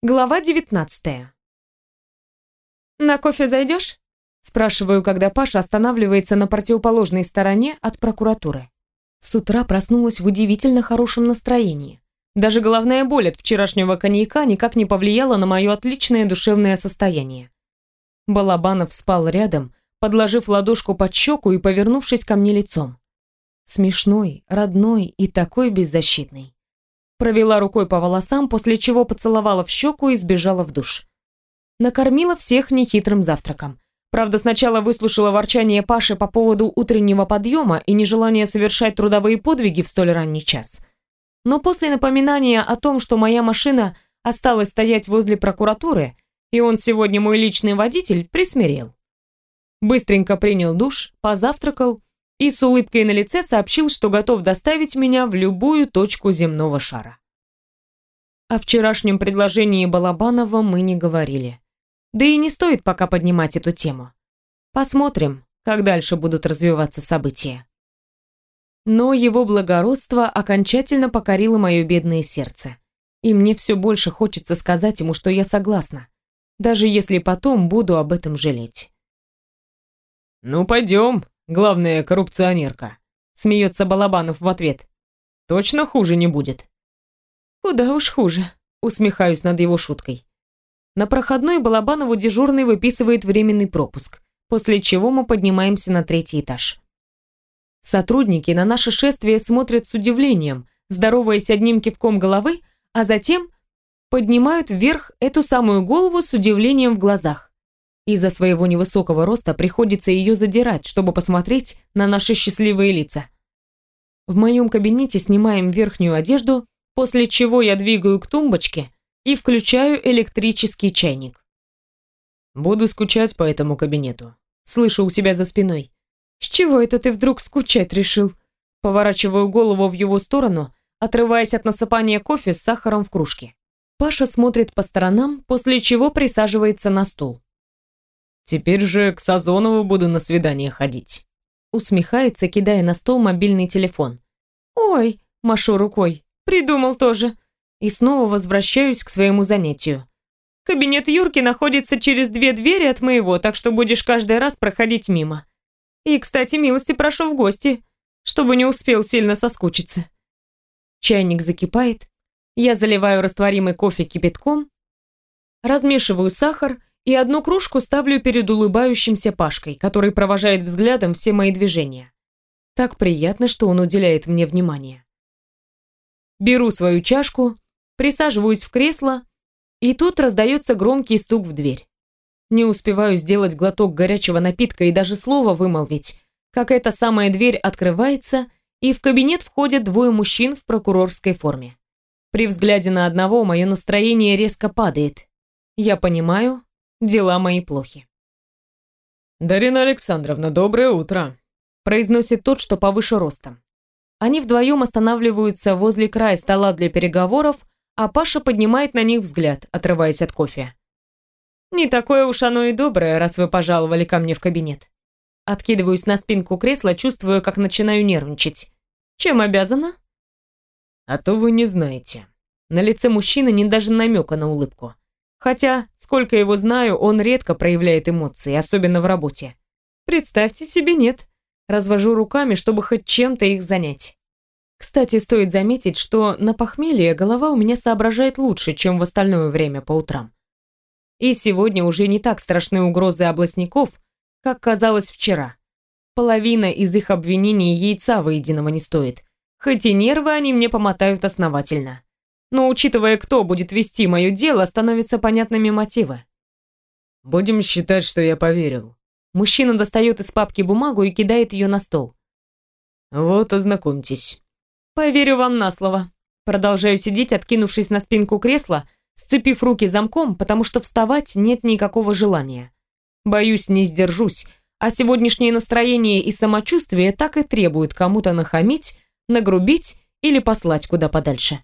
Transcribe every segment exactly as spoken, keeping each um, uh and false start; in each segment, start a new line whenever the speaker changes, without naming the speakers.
Глава девятнадцатая. «На кофе зайдешь?» – спрашиваю, когда Паша останавливается на противоположной стороне от прокуратуры. С утра проснулась в удивительно хорошем настроении. Даже головная боль от вчерашнего коньяка никак не повлияла на мое отличное душевное состояние. Балабанов спал рядом, подложив ладошку под щеку и повернувшись ко мне лицом. Смешной, родной и такой беззащитный. Провела рукой по волосам, после чего поцеловала в щеку и сбежала в душ. Накормила всех нехитрым завтраком. Правда, сначала выслушала ворчание Паши по поводу утреннего подъема и нежелания совершать трудовые подвиги в столь ранний час. Но после напоминания о том, что моя машина осталась стоять возле прокуратуры, и он сегодня мой личный водитель, присмирел. Быстренько принял душ, позавтракал и с улыбкой на лице сообщил, что готов доставить меня в любую точку земного шара. О вчерашнем предложении Балабанова мы не говорили. Да и не стоит пока поднимать эту тему. Посмотрим, как дальше будут развиваться события. Но его благородство окончательно покорило мое бедное сердце. И мне все больше хочется сказать ему, что я согласна, даже если потом буду об этом жалеть.
«Ну, пойдем, главная коррупционерка», — смеется Балабанов в ответ. «Точно хуже не будет?»
«Куда уж хуже», — усмехаюсь над его шуткой. На проходной Балабанову дежурный выписывает временный пропуск, после чего мы поднимаемся на третий этаж. Сотрудники на наше шествие смотрят с удивлением, здороваясь одним кивком головы, а затем поднимают вверх эту самую голову с удивлением в глазах. Из-за своего невысокого роста приходится ее задирать, чтобы посмотреть на наши счастливые лица. В моем кабинете снимаем верхнюю одежду, после чего я двигаю к тумбочке и включаю электрический чайник.
«Буду скучать по этому кабинету», — слышу у себя за спиной.
«С чего это ты вдруг скучать решил?» Поворачиваю голову в его сторону, отрываясь от насыпания кофе с сахаром в кружке. Паша смотрит по сторонам, после чего присаживается на стул.
«Теперь же к Сазонову буду на свидание ходить», — усмехается, кидая на стол мобильный телефон.
«Ой», — машу рукой, — «придумал тоже». И снова возвращаюсь к своему занятию. «Кабинет Юрки находится через две двери от моего, так что будешь каждый раз проходить мимо. И, кстати, милости прошу в гости, чтобы не успел сильно соскучиться». Чайник закипает, я заливаю растворимый кофе кипятком, размешиваю сахар и одну кружку ставлю перед улыбающимся Пашкой, который провожает взглядом все мои движения. Так приятно, что он уделяет мне внимание. Беру свою чашку, присаживаюсь в кресло, и тут раздается громкий стук в дверь. Не успеваю сделать глоток горячего напитка и даже слова вымолвить, как эта самая дверь открывается, и в кабинет входят двое мужчин в прокурорской форме. При взгляде на одного мое настроение резко падает. Я понимаю, дела мои плохи.
«Дарина Александровна, доброе утро», —
произносит тот, что повыше ростом. Они вдвоем останавливаются возле края стола для переговоров, а Паша поднимает на них взгляд, отрываясь от кофе. «Не такое уж оно и доброе, раз вы пожаловали ко мне в кабинет». Откидываюсь на спинку кресла, чувствую, как начинаю нервничать. «Чем обязана?»
«А то вы не знаете».
На лице мужчины нет даже намека на улыбку. Хотя, сколько его знаю, он редко проявляет эмоции, особенно в работе. Представьте себе, нет. Развожу руками, чтобы хоть чем-то их занять. Кстати, стоит заметить, что на похмелье голова у меня соображает лучше, чем в остальное время по утрам. И сегодня уже не так страшны угрозы областников, как казалось вчера. Половина из их обвинений яйца выеденного не стоит, хоть и нервы они мне помотают основательно. Но учитывая, кто будет вести мое дело, становятся понятными мотивы.
«Будем считать, что я поверил».
Мужчина достает из папки бумагу и кидает ее на стол.
«Вот, ознакомьтесь».
«Поверю вам на слово». Продолжаю сидеть, откинувшись на спинку кресла, сцепив руки замком, потому что вставать нет никакого желания. Боюсь, не сдержусь, а сегодняшнее настроение и самочувствие так и требуют кому-то нахамить, нагрубить или послать куда подальше.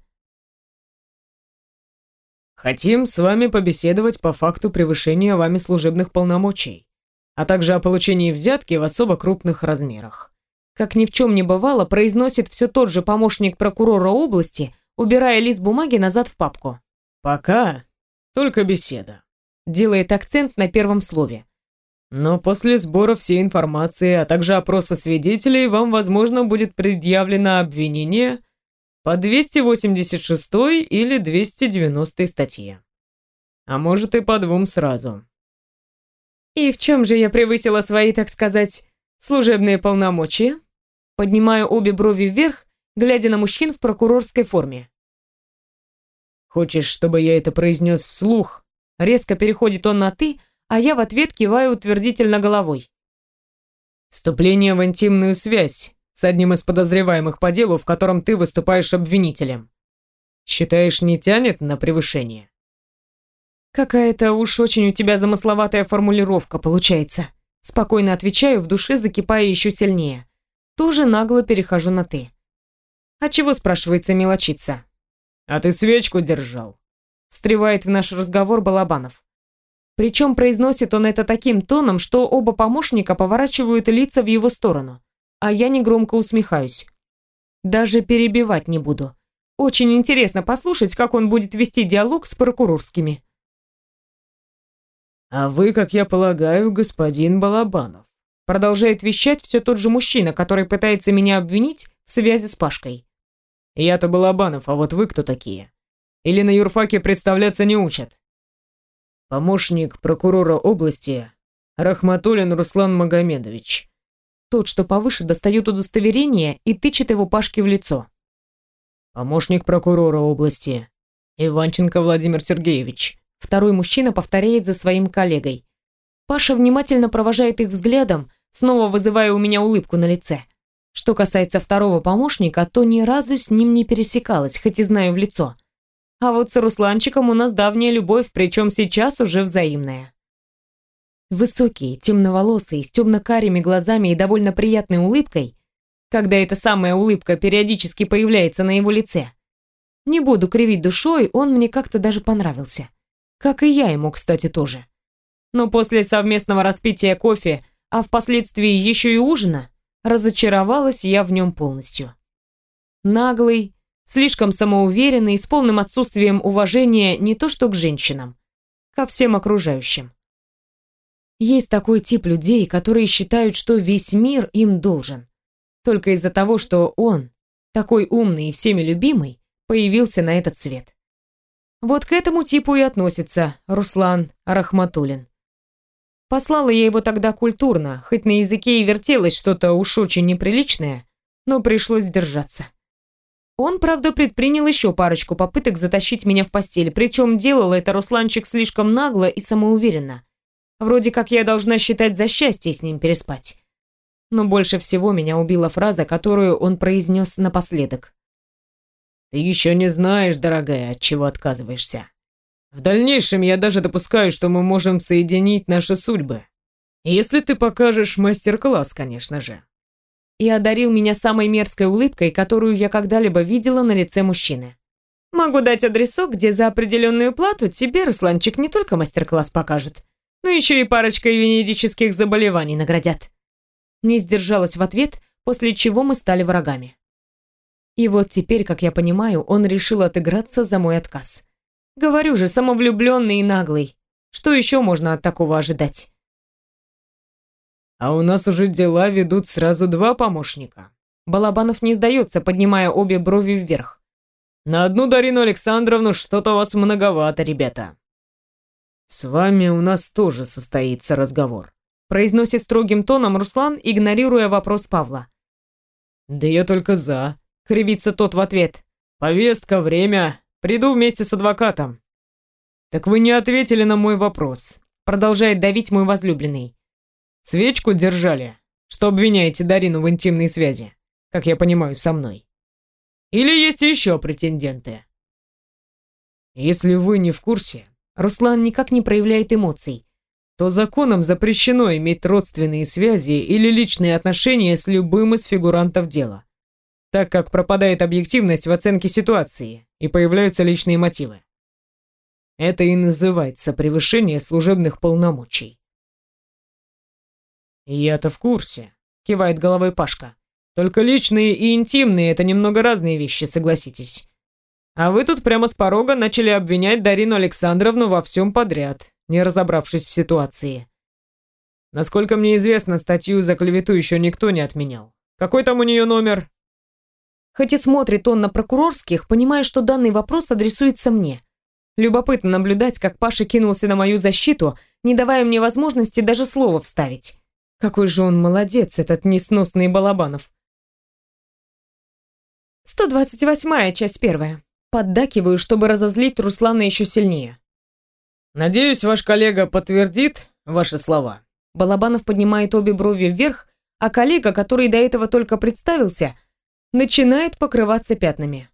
«Хотим с вами побеседовать по факту превышения вами служебных полномочий, а также о получении взятки в особо крупных размерах».
Как ни в чем не бывало, произносит все тот же помощник прокурора области, убирая лист бумаги назад в папку.
«Пока только беседа.
Делает акцент на первом слове.
Но после сбора всей информации, а также опроса свидетелей, вам, возможно, будет предъявлено обвинение по двести восемьдесят шестой или двести девяностой статье. А может и по двум сразу.
И в чем же я превысила свои, так сказать, служебные полномочия? Поднимаю обе брови вверх, глядя на мужчин в прокурорской форме.
Хочешь, чтобы я это произнес вслух?
Резко переходит он на «ты», а я в ответ киваю утвердительно головой.
Вступление в интимную связь с одним из подозреваемых по делу, в котором ты выступаешь обвинителем. Считаешь, не тянет на превышение?
Какая-то уж очень у тебя замысловатая формулировка получается. Спокойно отвечаю, в душе закипая еще сильнее. Тоже нагло перехожу на «ты». А чего, спрашивается, мелочиться?
А ты свечку держал?
Встревает в наш разговор Балабанов. Причем произносит он это таким тоном, что оба помощника поворачивают лица в его сторону, а я негромко усмехаюсь. Даже перебивать не буду. Очень интересно послушать, как он будет вести диалог с прокурорскими.
А вы, как я полагаю, господин Балабанов.
Продолжает вещать все тот же мужчина, который пытается меня обвинить в связи с Пашкой.
Я-то Балабанов, а вот вы кто такие? Или на юрфаке представляться не учат? Помощник прокурора области Рахматуллин Руслан Магомедович.
Тот, что повыше, достает удостоверение и тычет его Пашке в лицо.
Помощник прокурора области Иванченко Владимир Сергеевич.
Второй мужчина повторяет за своим коллегой. Паша внимательно провожает их взглядом, снова вызывая у меня улыбку на лице. Что касается второго помощника, то ни разу с ним не пересекалась, хоть и знаю в лицо. А вот с Русланчиком у нас давняя любовь, причем сейчас уже взаимная. Высокий, темноволосый, с темно-карими глазами и довольно приятной улыбкой, когда эта самая улыбка периодически появляется на его лице. Не буду кривить душой, он мне как-то даже понравился. Как и я ему, кстати, тоже. Но после совместного распития кофе, а впоследствии еще и ужина, разочаровалась я в нем полностью. Наглый, слишком самоуверенный и с полным отсутствием уважения не то что к женщинам, ко всем окружающим. Есть такой тип людей, которые считают, что весь мир им должен. Только из-за того, что он, такой умный и всеми любимый, появился на этот свет. Вот к этому типу и относится Руслан Рахматуллин. Послала я его тогда культурно, хоть на языке и вертелось что-то уж очень неприличное, но пришлось сдержаться. Он, правда, предпринял еще парочку попыток затащить меня в постель, причем делал это Русланчик слишком нагло и самоуверенно. Вроде как я должна считать за счастье с ним переспать. Но больше всего меня убила фраза, которую он произнес напоследок.
«Ты еще не знаешь, дорогая, от чего отказываешься. В дальнейшем я даже допускаю, что мы можем соединить наши судьбы. Если ты покажешь мастер-класс, конечно же».
И одарил меня самой мерзкой улыбкой, которую я когда-либо видела на лице мужчины. «Могу дать адресок, где за определенную плату тебе, Русланчик, не только мастер-класс покажут, но еще и парочкой венерических заболеваний наградят». Не сдержалась в ответ, после чего мы стали врагами. И вот теперь, как я понимаю, он решил отыграться за мой отказ. Говорю же, самовлюбленный и наглый. Что еще можно от такого ожидать?
А у нас уже дела ведут сразу два помощника.
Балабанов не сдается, поднимая обе брови вверх.
На одну Дарину Александровну что-то у вас многовато, ребята. С вами у нас тоже состоится разговор.
Произносит строгим тоном Руслан, игнорируя вопрос Павла.
Да я только за.
Кривится тот в ответ.
Повестка, время. Приду вместе с адвокатом. Так вы не ответили на мой вопрос.
Продолжает давить мой возлюбленный.
Свечку держали, что обвиняете Дарину в интимной связи, как я понимаю, со мной. Или есть еще претенденты? Если вы не в курсе,
Руслан никак не проявляет эмоций,
то законом запрещено иметь родственные связи или личные отношения с любым из фигурантов дела, так как пропадает объективность в оценке ситуации и появляются личные мотивы. Это и называется превышение служебных полномочий. «Я-то в курсе», — кивает головой Пашка. «Только личные и интимные — это немного разные вещи, согласитесь. А вы тут прямо с порога начали обвинять Дарину Александровну во всем подряд, не разобравшись в ситуации. Насколько мне известно, статью за клевету еще никто не отменял. Какой там у нее номер?
Хоть и смотрит он на прокурорских, понимая, что данный вопрос адресуется мне. Любопытно наблюдать, как Паша кинулся на мою защиту, не давая мне возможности даже слова вставить. Какой же он молодец, этот несносный Балабанов. сто двадцать восьмая, часть первая. Поддакиваю, чтобы разозлить Руслана еще сильнее.
Надеюсь, ваш коллега подтвердит ваши слова.
Балабанов поднимает обе брови вверх, а коллега, который до этого только представился, начинает покрываться пятнами.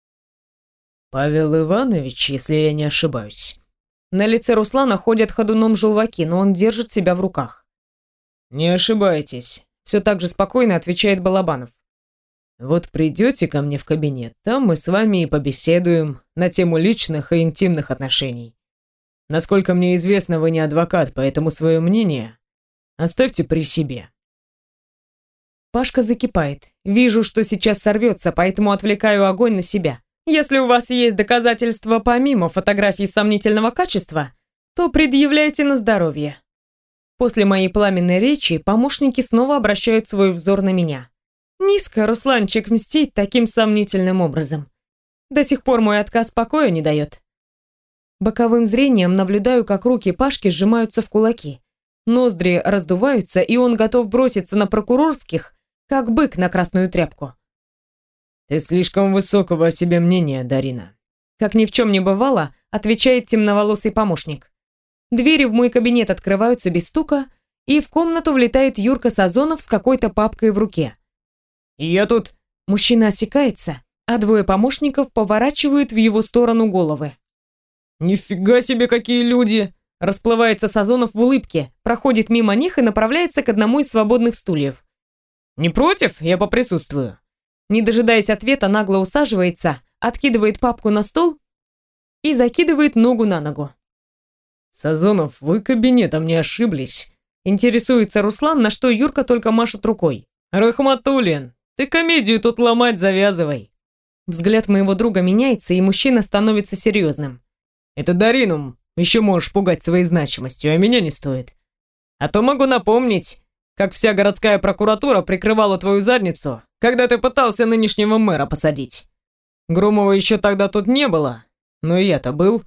Павел Иванович, если я не ошибаюсь.
На лице Руслана ходят ходуном желваки, но он держит себя в руках.
Не ошибаетесь, все так же спокойно отвечает Балабанов. Вот придете ко мне в кабинет, там мы с вами и побеседуем на тему личных и интимных отношений. Насколько мне известно, вы не адвокат, поэтому свое мнение оставьте при себе.
Пашка закипает. Вижу, что сейчас сорвется, поэтому отвлекаю огонь на себя. Если у вас есть доказательства помимо фотографий сомнительного качества, то предъявляйте на здоровье. После моей пламенной речи помощники снова обращают свой взор на меня. Низко Русланчик мстит таким сомнительным образом. До сих пор мой отказ покоя не дает. Боковым зрением наблюдаю, как руки Пашки сжимаются в кулаки. Ноздри раздуваются, и он готов броситься на прокурорских, как бык на красную тряпку.
Ты слишком высокого о себе мнения, Дарина.
Как ни в чем не бывало, отвечает темноволосый помощник. Двери в мой кабинет открываются без стука, и в комнату влетает Юрка Сазонов с какой-то папкой в руке.
Я тут...
Мужчина осекается, а двое помощников поворачивают в его сторону головы.
Нифига себе, какие люди!
Расплывается Сазонов в улыбке, проходит мимо них и направляется к одному из свободных стульев.
Не против? Я поприсутствую.
Не дожидаясь ответа, нагло усаживается, откидывает папку на стол и закидывает ногу на ногу.
Сазонов, вы кабинетом не ошиблись?
Интересуется Руслан, на что Юрка только машет рукой.
Рахматуллин, ты комедию тут ломать завязывай.
Взгляд моего друга меняется, и мужчина становится серьезным.
Это Дарину еще можешь пугать своей значимостью, а меня не стоит. А то могу напомнить, как вся городская прокуратура прикрывала твою задницу, когда ты пытался нынешнего мэра посадить. Громова еще тогда тут не было, но и я-то был.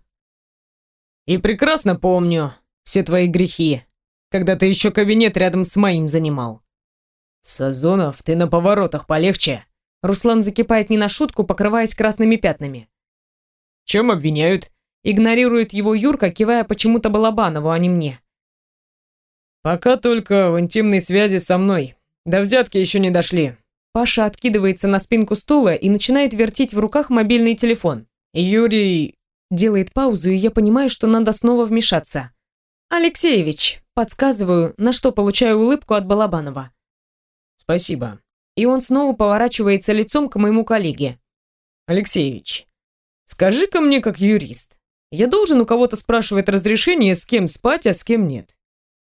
И прекрасно помню все твои грехи, когда ты еще кабинет рядом с моим занимал. Сазонов, ты на поворотах полегче.
Руслан закипает не на шутку, покрываясь красными пятнами.
Чем обвиняют?
Игнорирует его Юрка, кивая почему-то Балабанову, а не мне.
Пока только в интимной связи со мной. До взятки еще не дошли.
Паша откидывается на спинку стула и начинает вертеть в руках мобильный телефон.
Юрий...
Делает паузу, и я понимаю, что надо снова вмешаться. Алексеевич, подсказываю, на что получаю улыбку от Балабанова.
Спасибо.
И он снова поворачивается лицом к моему коллеге.
Алексеевич, скажи-ка мне как юрист, я должен у кого-то спрашивать разрешение, с кем спать, а с кем нет?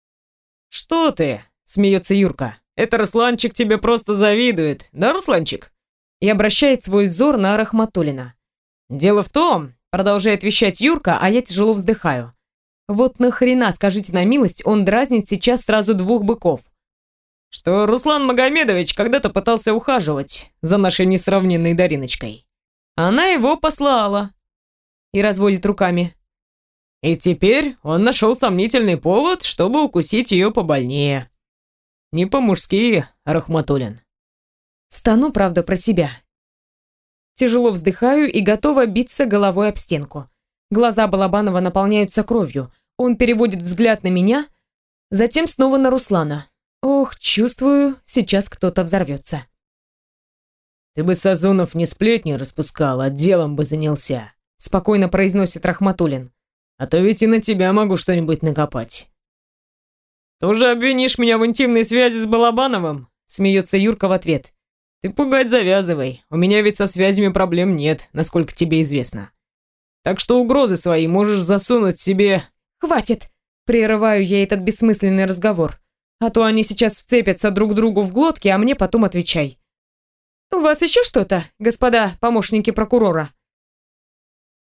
Что ты? Смеется Юрка. Это Русланчик тебе просто завидует, да, Русланчик?
И обращает свой взор на Рахматуллина.
Дело в том,
продолжает вещать Юрка, а я тяжело вздыхаю. Вот нахрена, скажите на милость, он дразнит сейчас сразу двух быков.
Что Руслан Магомедович когда-то пытался ухаживать за нашей несравненной Дариночкой. Она его послала.
И разводит руками.
И теперь он нашел сомнительный повод, чтобы укусить ее побольнее. Не по-мужски, Рахматуллин.
Стану, правда, про себя. Тяжело вздыхаю и готова биться головой об стенку. Глаза Балабанова наполняются кровью. Он переводит взгляд на меня, затем снова на Руслана. Ох, чувствую, сейчас кто-то взорвется.
Ты бы, Сазонов, не сплетни распускал, а делом бы занялся.
Спокойно произносит Рахматуллин.
А то ведь и на тебя могу что-нибудь накопать. Тоже обвинишь меня в интимной связи с Балабановым? Смеется Юрка в ответ. Ты пугать завязывай. У меня ведь со связями проблем нет, насколько тебе известно. Так что угрозы свои можешь засунуть себе...
Хватит! Прерываю я этот бессмысленный разговор. А то они сейчас вцепятся друг другу в глотки, а мне потом отвечай. У вас еще что-то, господа помощники прокурора?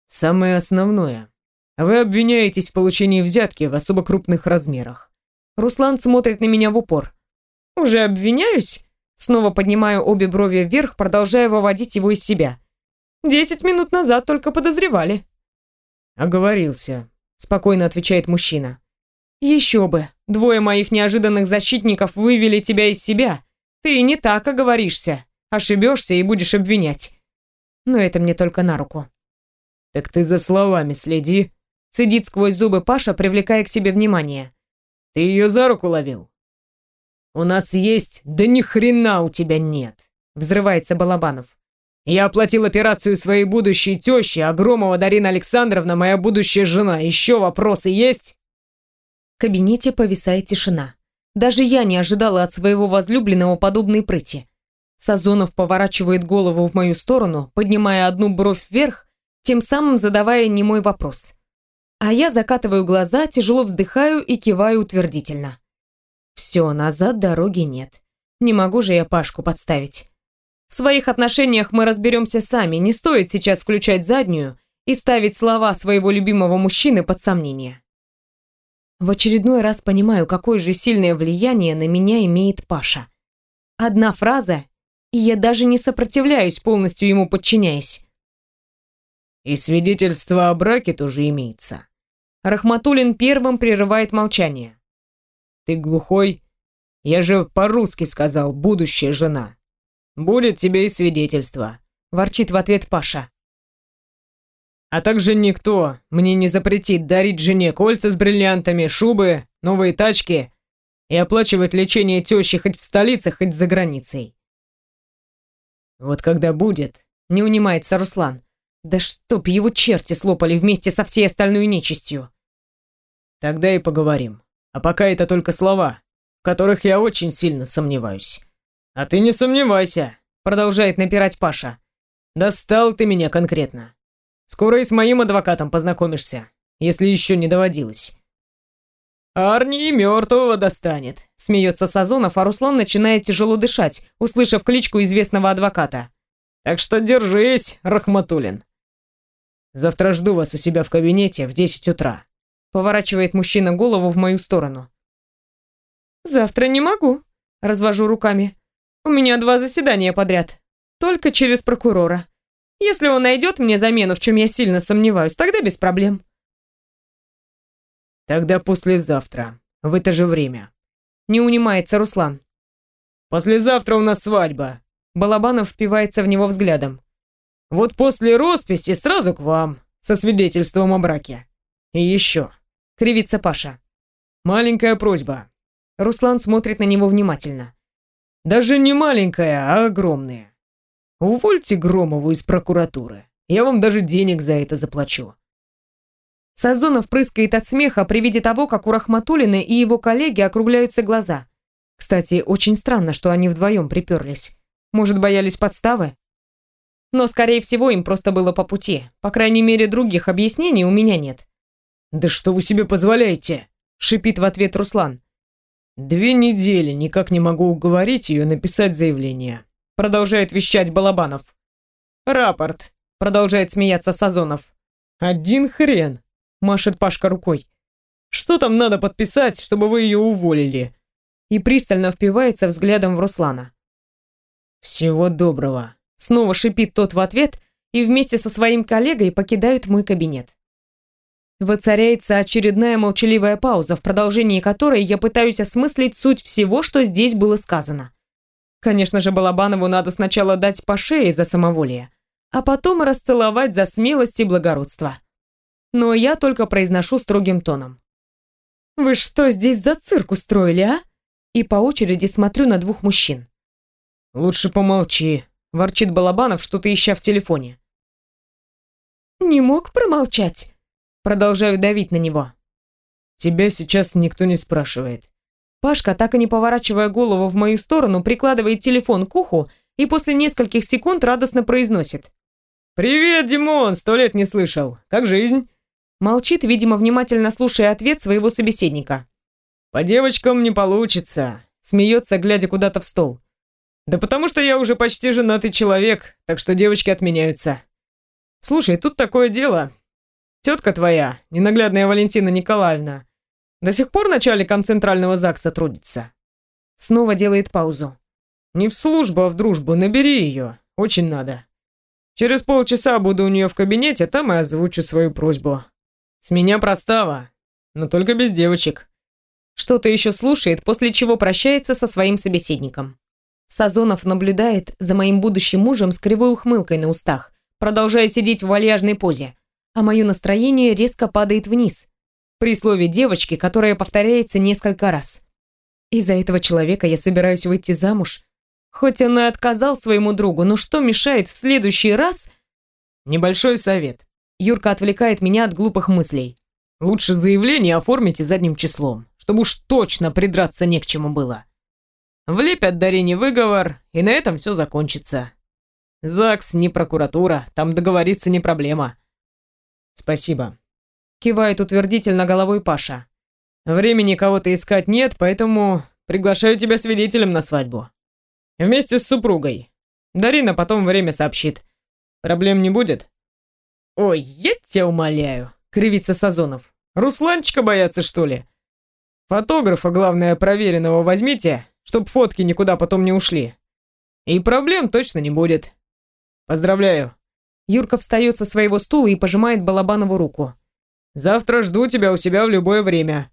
Самое основное. Вы обвиняетесь в получении взятки в особо крупных размерах.
Руслан смотрит на меня в упор. Уже обвиняюсь? Снова поднимаю обе брови вверх, продолжая выводить его из себя. Десять минут назад только подозревали.
Оговорился, спокойно отвечает мужчина.
Еще бы. Двое моих неожиданных защитников вывели тебя из себя. Ты не так оговоришься. Ошибешься и будешь обвинять. Но это мне только на руку.
Так ты за словами следи.
Цедит сквозь зубы Паша, привлекая к себе внимание.
Ты ее за руку ловил? У нас есть... Да ни хрена у тебя нет. Взрывается Балабанов. Я оплатил операцию своей будущей тещи, а Громова Дарина Александровна моя будущая жена. Еще вопросы есть?
В кабинете повисает тишина. Даже я не ожидала от своего возлюбленного подобной прыти. Сазонов поворачивает голову в мою сторону, поднимая одну бровь вверх, тем самым задавая немой вопрос. А я закатываю глаза, тяжело вздыхаю и киваю утвердительно. Все, назад дороги нет. Не могу же я Пашку подставить. В своих отношениях мы разберемся сами, не стоит сейчас включать заднюю и ставить слова своего любимого мужчины под сомнение. В очередной раз понимаю, какое же сильное влияние на меня имеет Паша. Одна фраза, и я даже не сопротивляюсь, полностью ему подчиняясь.
И свидетельство о браке тоже имеется.
Рахматуллин первым прерывает молчание.
Ты глухой? Я же по-русски сказал, будущая жена. Будет тебе и свидетельство.
Ворчит в ответ Паша.
А также никто мне не запретит дарить жене кольца с бриллиантами, шубы, новые тачки и оплачивать лечение тещи хоть в столице, хоть за границей. Вот когда будет,
не унимается Руслан. Да чтоб его черти слопали вместе со всей остальной нечистью.
Тогда и поговорим. А пока это только слова, в которых я очень сильно сомневаюсь. А ты не сомневайся, продолжает напирать Паша. Достал ты меня конкретно. Скоро и с моим адвокатом познакомишься, если еще не доводилось.
Арни и мертвого достанет, смеется Сазонов, а Руслан начинает тяжело дышать, услышав кличку известного адвоката.
Так что держись, Рахматуллин. Завтра жду вас у себя в кабинете в десять утра.
Поворачивает мужчина голову в мою сторону. Завтра не могу, развожу руками. У меня два заседания подряд, только через прокурора. Если он найдет мне замену, в чем я сильно сомневаюсь, тогда без проблем.
Тогда послезавтра, в это же время.
Не унимается Руслан.
Послезавтра у нас свадьба.
Балабанов впивается в него взглядом.
Вот после росписи сразу к вам, со свидетельством о браке. И еще.
Кривится Паша.
Маленькая просьба.
Руслан смотрит на него внимательно.
Даже не маленькая, а огромная. Увольте Громову из прокуратуры. Я вам даже денег за это заплачу.
Сазонов прыскает от смеха при виде того, как у Рахматуллина и его коллеги округляются глаза. Кстати, очень странно, что они вдвоем приперлись. Может, боялись подставы? Но, скорее всего, им просто было по пути. По крайней мере, других объяснений у меня нет.
«Да что вы себе позволяете?» — шипит в ответ Руслан. «Две недели никак не могу уговорить ее написать заявление», — продолжает вещать Балабанов.
«Рапорт», — продолжает смеяться Сазонов.
«Один хрен», — машет Пашка рукой. «Что там надо подписать, чтобы вы ее уволили?»
И пристально впивается взглядом в Руслана.
«Всего доброго»,
— снова шипит тот в ответ и вместе со своим коллегой покидают мой кабинет. Воцаряется очередная молчаливая пауза, в продолжении которой я пытаюсь осмыслить суть всего, что здесь было сказано. Конечно же, Балабанову надо сначала дать по шее за самоволие, а потом расцеловать за смелость и благородство. Но я только произношу строгим тоном. «Вы что здесь за цирк устроили, а?» И по очереди смотрю на двух мужчин.
«Лучше помолчи», — ворчит Балабанов, что-то ища в телефоне.
«Не мог промолчать?» Продолжаю давить на него.
«Тебя сейчас никто не спрашивает».
Пашка, так и не поворачивая голову в мою сторону, прикладывает телефон к уху и после нескольких секунд радостно произносит.
«Привет, Димон! Сто лет не слышал. Как жизнь?»
Молчит, видимо, внимательно слушая ответ своего собеседника.
«По девочкам не получится», — смеется, глядя куда-то в стол. «Да потому что я уже почти женатый человек, так что девочки отменяются. Слушай, тут такое дело. тетка твоя, ненаглядная Валентина Николаевна, до сих пор начальником Центрального ЗАГСа трудится?»
Снова делает паузу.
«Не в службу, а в дружбу. Набери ее. Очень надо. Через полчаса буду у нее в кабинете, там и озвучу свою просьбу. С меня простава, но только без девочек».
Что-то еще слушает, после чего прощается со своим собеседником. Сазонов наблюдает за моим будущим мужем с кривой ухмылкой на устах, продолжая сидеть в вальяжной позе, а мое настроение резко падает вниз при слове девочки, которое повторяется несколько раз. Из-за этого человека я собираюсь выйти замуж. Хоть он и отказал своему другу, но что мешает в следующий раз...
Небольшой совет.
Юрка отвлекает меня от глупых мыслей.
Лучше заявление оформите задним числом, чтобы уж точно придраться не к чему было. Влепят Дарине выговор, и на этом все закончится. ЗАГС не прокуратура, там договориться не проблема. Спасибо.
Кивает утвердительно головой Паша.
Времени кого-то искать нет, поэтому приглашаю тебя свидетелем на свадьбу. Вместе с супругой. Дарина потом время сообщит. Проблем не будет? Ой, я тебя умоляю, кривится Сазонов. Русланчика боятся, что ли? Фотографа, главное, проверенного возьмите, чтоб фотки никуда потом не ушли. И проблем точно не будет. Поздравляю.
Юрка встает со своего стула и пожимает Балабанову руку.
Завтра жду тебя у себя в любое время.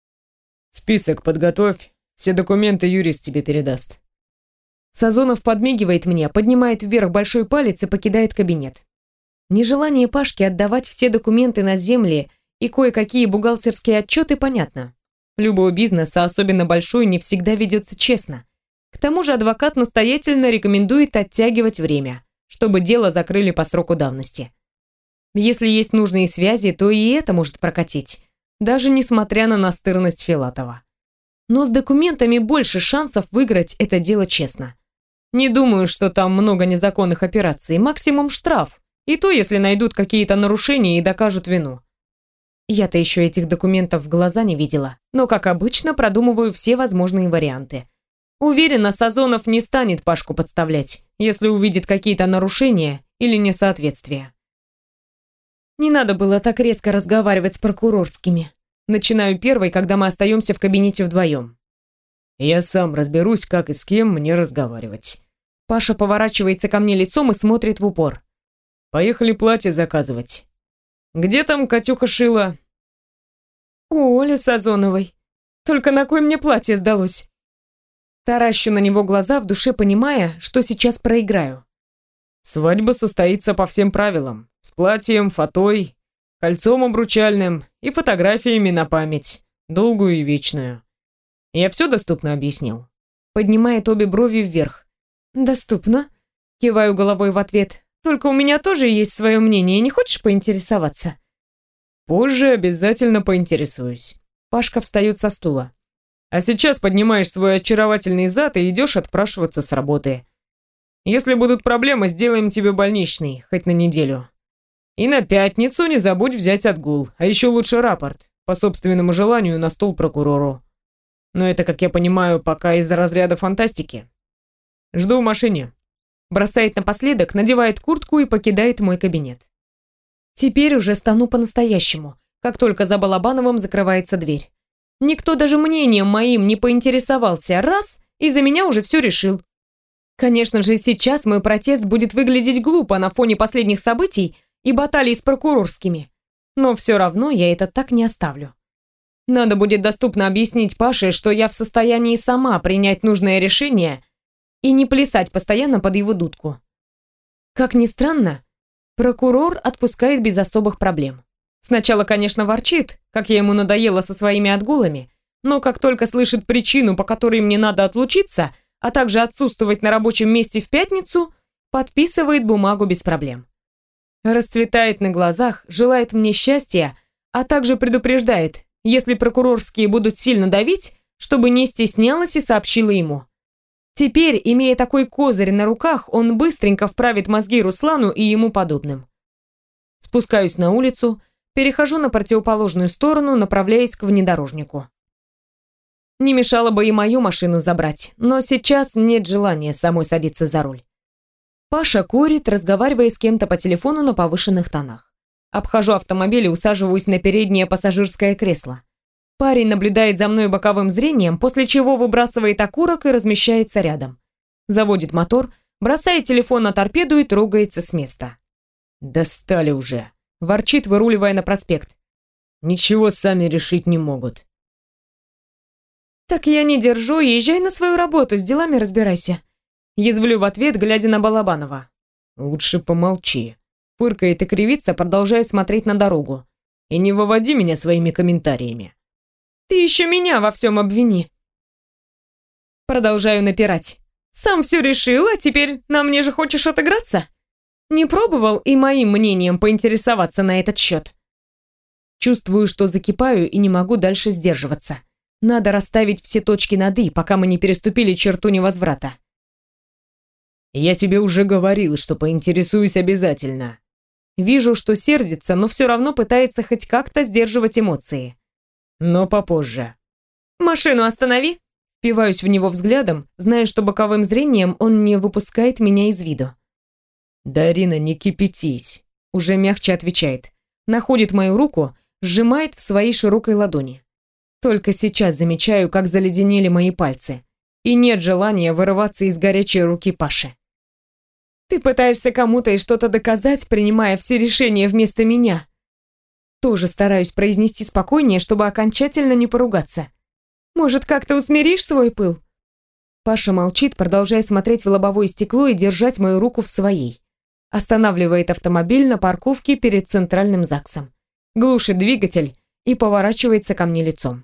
Список подготовь, все документы юрист тебе передаст.
Сазонов подмигивает мне, поднимает вверх большой палец и покидает кабинет. Нежелание Пашки отдавать все документы на земле и кое-какие бухгалтерские отчеты понятно. Любой бизнес, а особенно большой, не всегда ведется честно. К тому же адвокат настоятельно рекомендует оттягивать время, чтобы дело закрыли по сроку давности. Если есть нужные связи, то и это может прокатить, даже несмотря на настырность Филатова. Но с документами больше шансов выиграть это дело честно. Не думаю, что там много незаконных операций, максимум штраф, и то, если найдут какие-то нарушения и докажут вину. Я-то еще этих документов в глаза не видела, но, как обычно, продумываю все возможные варианты. Уверена, Сазонов не станет Пашку подставлять, если увидит какие-то нарушения или несоответствия. Не надо было так резко разговаривать с прокурорскими. Начинаю первой, когда мы остаемся в кабинете вдвоем.
Я сам разберусь, как и с кем мне разговаривать.
Паша поворачивается ко мне лицом и смотрит в упор.
Поехали платье заказывать. Где там Катюха шила?
У Оли Сазоновой. Только на кой мне платье сдалось? Таращу на него глаза, в душе понимая, что сейчас проиграю.
Свадьба состоится по всем правилам. С платьем, фатой, кольцом обручальным и фотографиями на память, долгую и вечную. Я все доступно объяснил.
Поднимает обе брови вверх. Доступно. Киваю головой в ответ. Только у меня тоже есть свое мнение, не хочешь поинтересоваться?
Позже обязательно поинтересуюсь.
Пашка встает со стула.
А сейчас поднимаешь свой очаровательный зад и идешь отпрашиваться с работы. Если будут проблемы, сделаем тебе больничный, хоть на неделю. И на пятницу не забудь взять отгул, а еще лучше рапорт, по собственному желанию, на стол прокурору. Но это, как я понимаю, пока из-за разряда фантастики. Жду в машине.
Бросает напоследок, надевает куртку и покидает мой кабинет. Теперь уже стану по-настоящему, как только за Балабановым закрывается дверь. Никто даже мнением моим не поинтересовался, раз, и за меня уже все решил. Конечно же, сейчас мой протест будет выглядеть глупо на фоне последних событий и баталий с прокурорскими. Но все равно я это так не оставлю. Надо будет доступно объяснить Паше, что я в состоянии сама принять нужное решение и не плясать постоянно под его дудку. Как ни странно, прокурор отпускает без особых проблем. Сначала, конечно, ворчит, как я ему надоела со своими отгулами, но как только слышит причину, по которой мне надо отлучиться, а также отсутствовать на рабочем месте в пятницу, подписывает бумагу без проблем. Расцветает на глазах, желает мне счастья, а также предупреждает, если прокурорские будут сильно давить, чтобы не стеснялась и сообщила ему. Теперь, имея такой козырь на руках, он быстренько вправит мозги Руслану и ему подобным. Спускаюсь на улицу, перехожу на противоположную сторону, направляясь к внедорожнику. Не мешало бы и мою машину забрать, но сейчас нет желания самой садиться за руль. Паша курит, разговаривая с кем-то по телефону на повышенных тонах. Обхожу автомобиль и усаживаюсь на переднее пассажирское кресло. Парень наблюдает за мной боковым зрением, после чего выбрасывает окурок и размещается рядом. Заводит мотор, бросает телефон на торпеду и трогается с места.
«Достали уже»,
– ворчит, выруливая на проспект.
«Ничего сами решить не могут».
«Так я не держу, езжай на свою работу, с делами разбирайся». Язвлю в ответ, глядя на Балабанова.
«Лучше помолчи», — фыркает и кривится, продолжая смотреть на дорогу. «И не выводи меня своими комментариями».
«Ты еще меня во всем обвини». Продолжаю напирать. «Сам все решил, а теперь на мне же хочешь отыграться? Не пробовал и моим мнением поинтересоваться на этот счет?» Чувствую, что закипаю и не могу дальше сдерживаться. Надо расставить все точки над «и», пока мы не переступили черту невозврата.
«Я тебе уже говорил, что поинтересуюсь обязательно».
Вижу, что сердится, но все равно пытается хоть как-то сдерживать эмоции.
«Но попозже».
«Машину останови!» Впиваюсь в него взглядом, зная, что боковым зрением он не выпускает меня из виду.
«Дарина, не кипятись», —
уже мягче отвечает. Находит мою руку, сжимает в своей широкой ладони. Только сейчас замечаю, как заледенели мои пальцы. И нет желания вырываться из горячей руки Паши. «Ты пытаешься кому-то и что-то доказать, принимая все решения вместо меня?» Тоже стараюсь произнести спокойнее, чтобы окончательно не поругаться. «Может, как-то усмиришь свой пыл?» Паша молчит, продолжая смотреть в лобовое стекло и держать мою руку в своей. Останавливает автомобиль на парковке перед центральным ЗАГСом. Глушит двигатель и поворачивается ко мне лицом.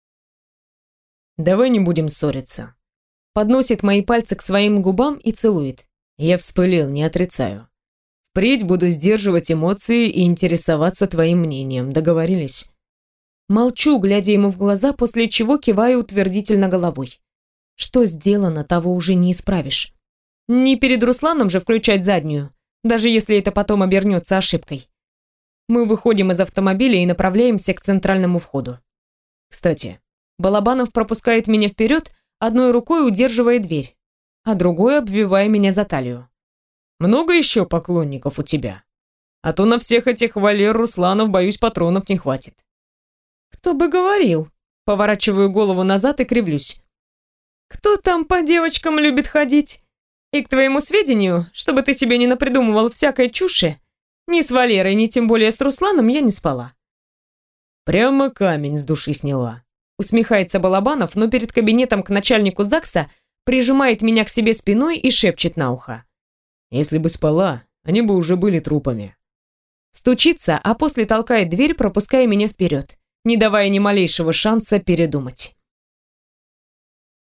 «Давай не будем ссориться».
Подносит мои пальцы к своим губам и целует.
«Я вспылил, не отрицаю. Впредь буду сдерживать эмоции и интересоваться твоим мнением. Договорились?»
Молчу, глядя ему в глаза, после чего киваю утвердительно головой. Что сделано, того уже не исправишь. Не перед Русланом же включать заднюю, даже если это потом обернется ошибкой. Мы выходим из автомобиля и направляемся к центральному входу.
Кстати,
Балабанов пропускает меня вперед, одной рукой удерживая дверь, а другой обвивая меня за талию.
«Много еще поклонников у тебя? А то на всех этих Валер Русланов, боюсь, патронов не хватит».
«Кто бы говорил?» Поворачиваю голову назад и кривлюсь. «Кто там по девочкам любит ходить? И к твоему сведению, чтобы ты себе не напридумывал всякой чуши, ни с Валерой, ни тем более с Русланом я не спала».
«Прямо камень с души сняла».
Усмехается Балабанов, но перед кабинетом к начальнику ЗАГСа прижимает меня к себе спиной и шепчет на ухо.
«Если бы спала, они бы уже были трупами».
Стучится, а после толкает дверь, пропуская меня вперед, не давая ни малейшего шанса передумать.